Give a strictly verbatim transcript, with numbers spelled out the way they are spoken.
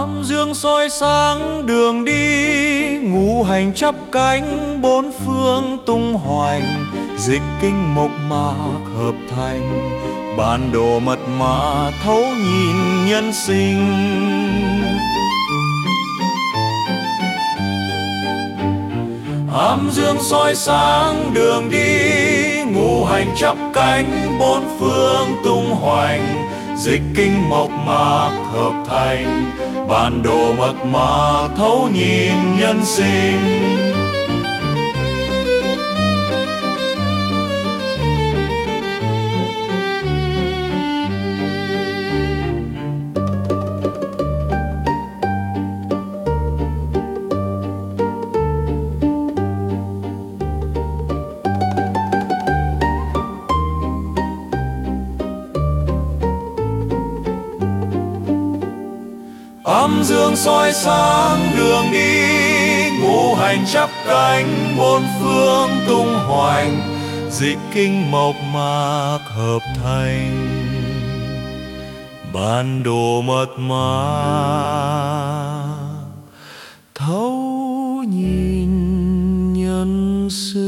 Âm dương soi sáng đường đi, ngũ hành chắp cánh bốn phương tung hoành. Dịch kinh mộc mạc hợp thành, bản đồ mật mã thấu nhìn nhân sinh. Âm dương soi sáng đường đi, ngũ hành chắp cánh bốn phương tung hoành. Dịch kinh mộc mạc hợp thành, bản đồ mật mã thấu nhìn nhân sinh. Âm dương soi sáng đường đi, ngũ hành chắp cánh bốn phương tung hoành. Dịch kinh mộc mạc hợp thành, bản đồ mật mã thấu nhìn nhân sinh.